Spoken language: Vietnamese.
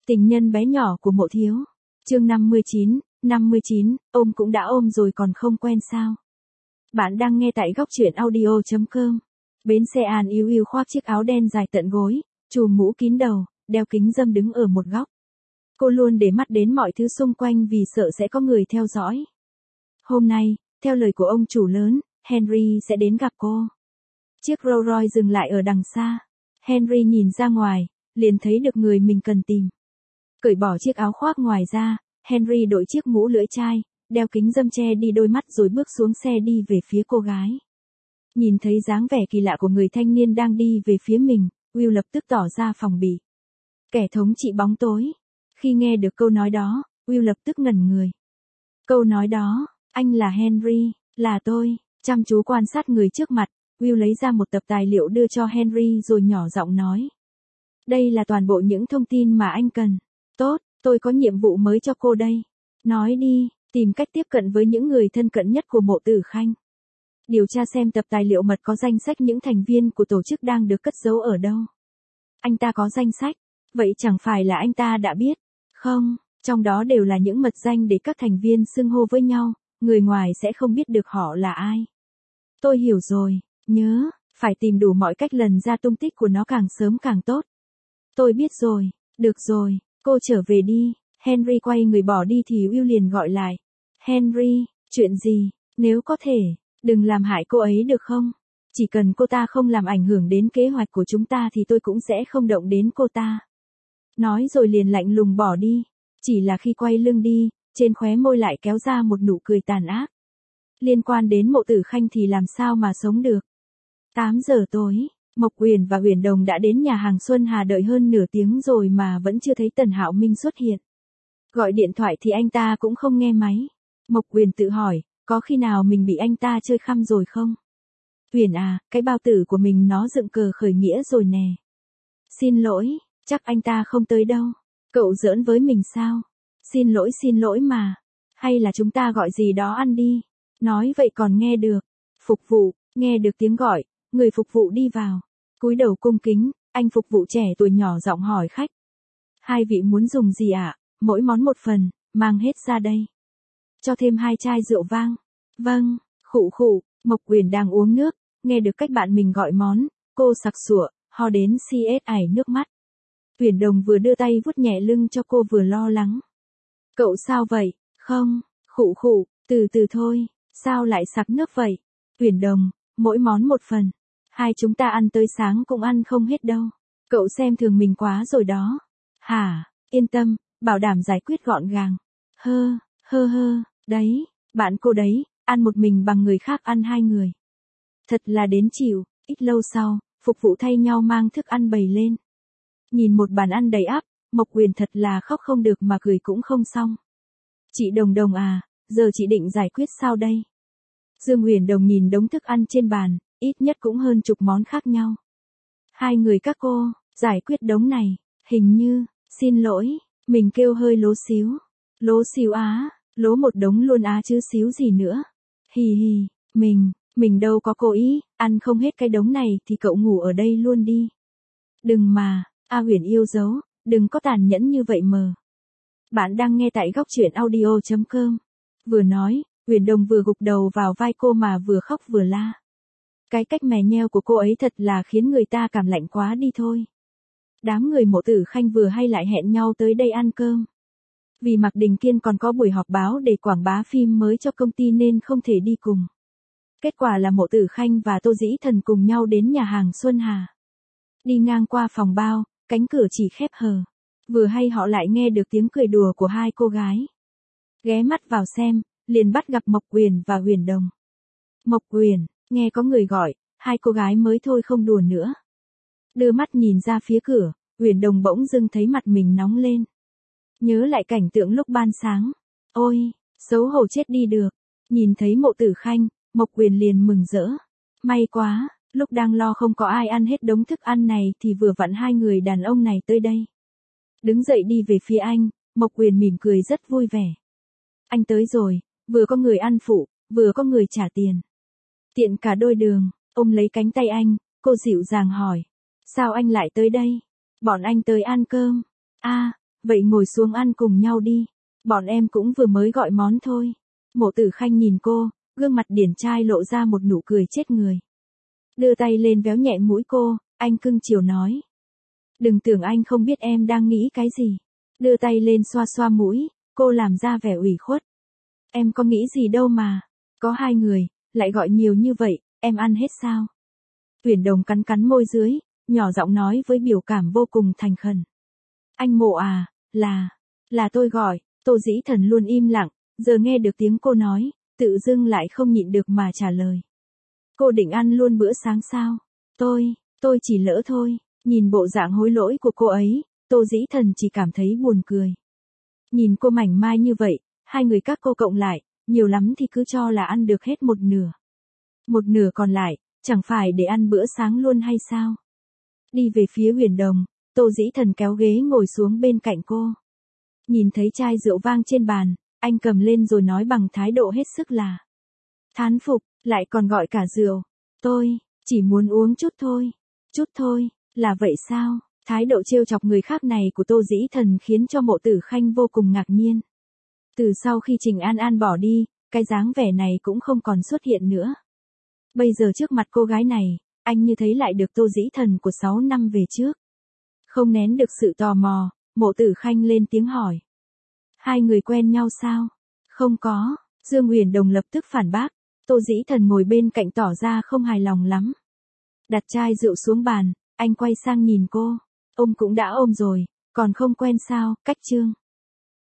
Tình nhân bé nhỏ của Mộ Thiếu. Chương 59, ôm cũng đã ôm rồi còn không quen sao? Bạn đang nghe tại góc truyện audio.com. Bến xe An Yêu Yêu khoác chiếc áo đen dài tận gối, trùm mũ kín đầu, đeo kính râm đứng ở một góc. Cô luôn để mắt đến mọi thứ xung quanh vì sợ sẽ có người theo dõi. Hôm nay, theo lời của ông chủ lớn, Henry sẽ đến gặp cô. Chiếc Rolls Royce dừng lại ở đằng xa. Henry nhìn ra ngoài, liền thấy được người mình cần tìm. Cởi bỏ chiếc áo khoác ngoài ra, Henry đội chiếc mũ lưỡi chai, đeo kính râm che đi đôi mắt rồi bước xuống xe đi về phía cô gái. Nhìn thấy dáng vẻ kỳ lạ của người thanh niên đang đi về phía mình, Will lập tức tỏ ra phòng bị. Kẻ thống trị bóng tối. Khi nghe được câu nói đó, Will lập tức ngẩn người. Câu nói đó, anh là Henry, là tôi. Chăm chú quan sát người trước mặt, Will lấy ra một tập tài liệu đưa cho Henry rồi nhỏ giọng nói. Đây là toàn bộ những thông tin mà anh cần. Tốt, tôi có nhiệm vụ mới cho cô đây. Nói đi, tìm cách tiếp cận với những người thân cận nhất của Mộ Tử Khanh. Điều tra xem tập tài liệu mật có danh sách những thành viên của tổ chức đang được cất giấu ở đâu. Anh ta có danh sách, vậy chẳng phải là anh ta đã biết. Không, trong đó đều là những mật danh để các thành viên xưng hô với nhau, người ngoài sẽ không biết được họ là ai. Tôi hiểu rồi, nhớ, phải tìm đủ mọi cách lần ra tung tích của nó càng sớm càng tốt. Tôi biết rồi, được rồi, cô trở về đi. Henry quay người bỏ đi thì Will liền gọi lại. Henry, chuyện gì, nếu có thể, đừng làm hại cô ấy được không? Chỉ cần cô ta không làm ảnh hưởng đến kế hoạch của chúng ta thì tôi cũng sẽ không động đến cô ta. Nói rồi liền lạnh lùng bỏ đi. Chỉ là khi quay lưng đi, trên khóe môi lại kéo ra một nụ cười tàn ác. Liên quan đến Mộ Tử Khanh thì làm sao mà sống được. 8 giờ tối, Mộc Uyển và Uyển Đồng đã đến nhà hàng Xuân Hà đợi hơn nửa tiếng rồi mà vẫn chưa thấy Tần Hạo Minh xuất hiện. Gọi điện thoại thì anh ta cũng không nghe máy. Mộc Uyển tự hỏi, có khi nào mình bị anh ta chơi khăm rồi không? Uyển à, cái bao tử của mình nó dựng cờ khởi nghĩa rồi nè. Xin lỗi, chắc anh ta không tới đâu. Cậu giỡn với mình sao? Xin lỗi mà. Hay là chúng ta gọi gì đó ăn đi. Nói vậy còn nghe được. Phục vụ, nghe được tiếng gọi, người phục vụ đi vào. Cúi đầu cung kính, anh phục vụ trẻ tuổi nhỏ giọng hỏi khách. Hai vị muốn dùng gì ạ? Mỗi món một phần, mang hết ra đây. Cho thêm 2 chai rượu vang. Vâng, khụ, Mộc Uyển đang uống nước, nghe được cách bạn mình gọi món, cô sặc sụa, ho đến ải nước mắt. Uyển Đồng vừa đưa tay vuốt nhẹ lưng cho cô vừa lo lắng. Cậu sao vậy? Không, khụ, từ từ thôi, sao lại sặc nước vậy? Uyển Đồng, mỗi món một phần. Hai chúng ta ăn tới sáng cũng ăn không hết đâu. Cậu xem thường mình quá rồi đó. Hả, yên tâm, bảo đảm giải quyết gọn gàng. Hơ, đấy, bạn cô đấy, ăn một mình bằng người khác ăn 2 người. Thật là đến chịu, ít lâu sau, phục vụ thay nhau mang thức ăn bày lên. Nhìn một bàn ăn đầy ắp, Mộc Uyển thật là khóc không được mà cười cũng không xong. Chị Đồng à, giờ chị định giải quyết sao đây? Dương Uyển Đồng nhìn đống thức ăn trên bàn, ít nhất cũng hơn chục món khác nhau. 2 người các cô, giải quyết đống này, hình như, xin lỗi, mình kêu hơi lố xíu. Lố xíu á, lố một đống luôn á chứ xíu gì nữa. Hì, mình đâu có cố ý, ăn không hết cái đống này thì cậu ngủ ở đây luôn đi. Đừng mà, Uyển yêu dấu, đừng có tàn nhẫn như vậy mờ. Bạn đang nghe tại góc truyện audio.com. Vừa nói, Uyển Đồng vừa gục đầu vào vai cô mà vừa khóc vừa la. Cái cách mè nheo của cô ấy thật là khiến người ta cảm lạnh quá đi thôi. Đám người Mộ Tử Khanh vừa hay lại hẹn nhau tới đây ăn cơm. Vì Mạc Đình Kiên còn có buổi họp báo để quảng bá phim mới cho công ty nên không thể đi cùng. Kết quả là Mộ Tử Khanh và Tô Dĩ Thần cùng nhau đến nhà hàng Xuân Hà. Đi ngang qua phòng bao, cánh cửa chỉ khép hờ. Vừa hay họ lại nghe được tiếng cười đùa của 2 cô gái. Ghé mắt vào xem, liền bắt gặp Mộc Uyển và Uyển Đồng. Mộc Uyển, nghe có người gọi, 2 cô gái mới thôi không đùa nữa. Đưa mắt nhìn ra phía cửa, Uyển Đồng bỗng dưng thấy mặt mình nóng lên. Nhớ lại cảnh tượng lúc ban sáng. Ôi, xấu hổ chết đi được. Nhìn thấy Mộ Tử Khanh, Mộc Uyển liền mừng rỡ. May quá, lúc đang lo không có ai ăn hết đống thức ăn này thì vừa vặn 2 người đàn ông này tới đây. Đứng dậy đi về phía anh, Mộc Uyển mỉm cười rất vui vẻ. Anh tới rồi, vừa có người ăn phụ, vừa có người trả tiền. Tiện cả đôi đường, ôm lấy cánh tay anh, cô dịu dàng hỏi. Sao anh lại tới đây? Bọn anh tới ăn cơm. vậy ngồi xuống ăn cùng nhau đi. Bọn em cũng vừa mới gọi món thôi. Mộ Tử Khanh nhìn cô, gương mặt điển trai lộ ra một nụ cười chết người. Đưa tay lên véo nhẹ mũi cô, anh cưng chiều nói. Đừng tưởng anh không biết em đang nghĩ cái gì. Đưa tay lên xoa xoa mũi, cô làm ra vẻ ủy khuất. Em có nghĩ gì đâu mà. Có 2 người, lại gọi nhiều như vậy, em ăn hết sao? Uyển Đồng cắn cắn môi dưới, nhỏ giọng nói với biểu cảm vô cùng thành khẩn. Anh Mộ à, là tôi gọi. Tô Dĩ Thần luôn im lặng, giờ nghe được tiếng cô nói, tự dưng lại không nhịn được mà trả lời. Cô định ăn luôn bữa sáng sao? Tôi chỉ lỡ thôi. Nhìn bộ dạng hối lỗi của cô ấy, Tô Dĩ Thần chỉ cảm thấy buồn cười. Nhìn cô mảnh mai như vậy, 2 người các cô cộng lại, nhiều lắm thì cứ cho là ăn được hết một nửa. Một nửa còn lại, chẳng phải để ăn bữa sáng luôn hay sao? Đi về phía Uyển Đồng, Tô Dĩ Thần kéo ghế ngồi xuống bên cạnh cô. Nhìn thấy chai rượu vang trên bàn, anh cầm lên rồi nói bằng thái độ hết sức là thán phục, lại còn gọi cả rượu. Tôi chỉ muốn uống chút thôi. Chút thôi, là vậy sao? Thái độ trêu chọc người khác này của Tô Dĩ Thần khiến cho Mộ Tử Khanh vô cùng ngạc nhiên. Từ sau khi Trình An An bỏ đi, cái dáng vẻ này cũng không còn xuất hiện nữa. Bây giờ trước mặt cô gái này, anh như thấy lại được Tô Dĩ Thần của 6 năm về trước. Không nén được sự tò mò, Mộ Tử Khanh lên tiếng hỏi. 2 người quen nhau sao? Không có, Dương Uyển Đồng lập tức phản bác. Tô Dĩ Thần ngồi bên cạnh tỏ ra không hài lòng lắm. Đặt chai rượu xuống bàn, anh quay sang nhìn cô. Ông cũng đã ôm rồi, còn không quen sao? Cách Chương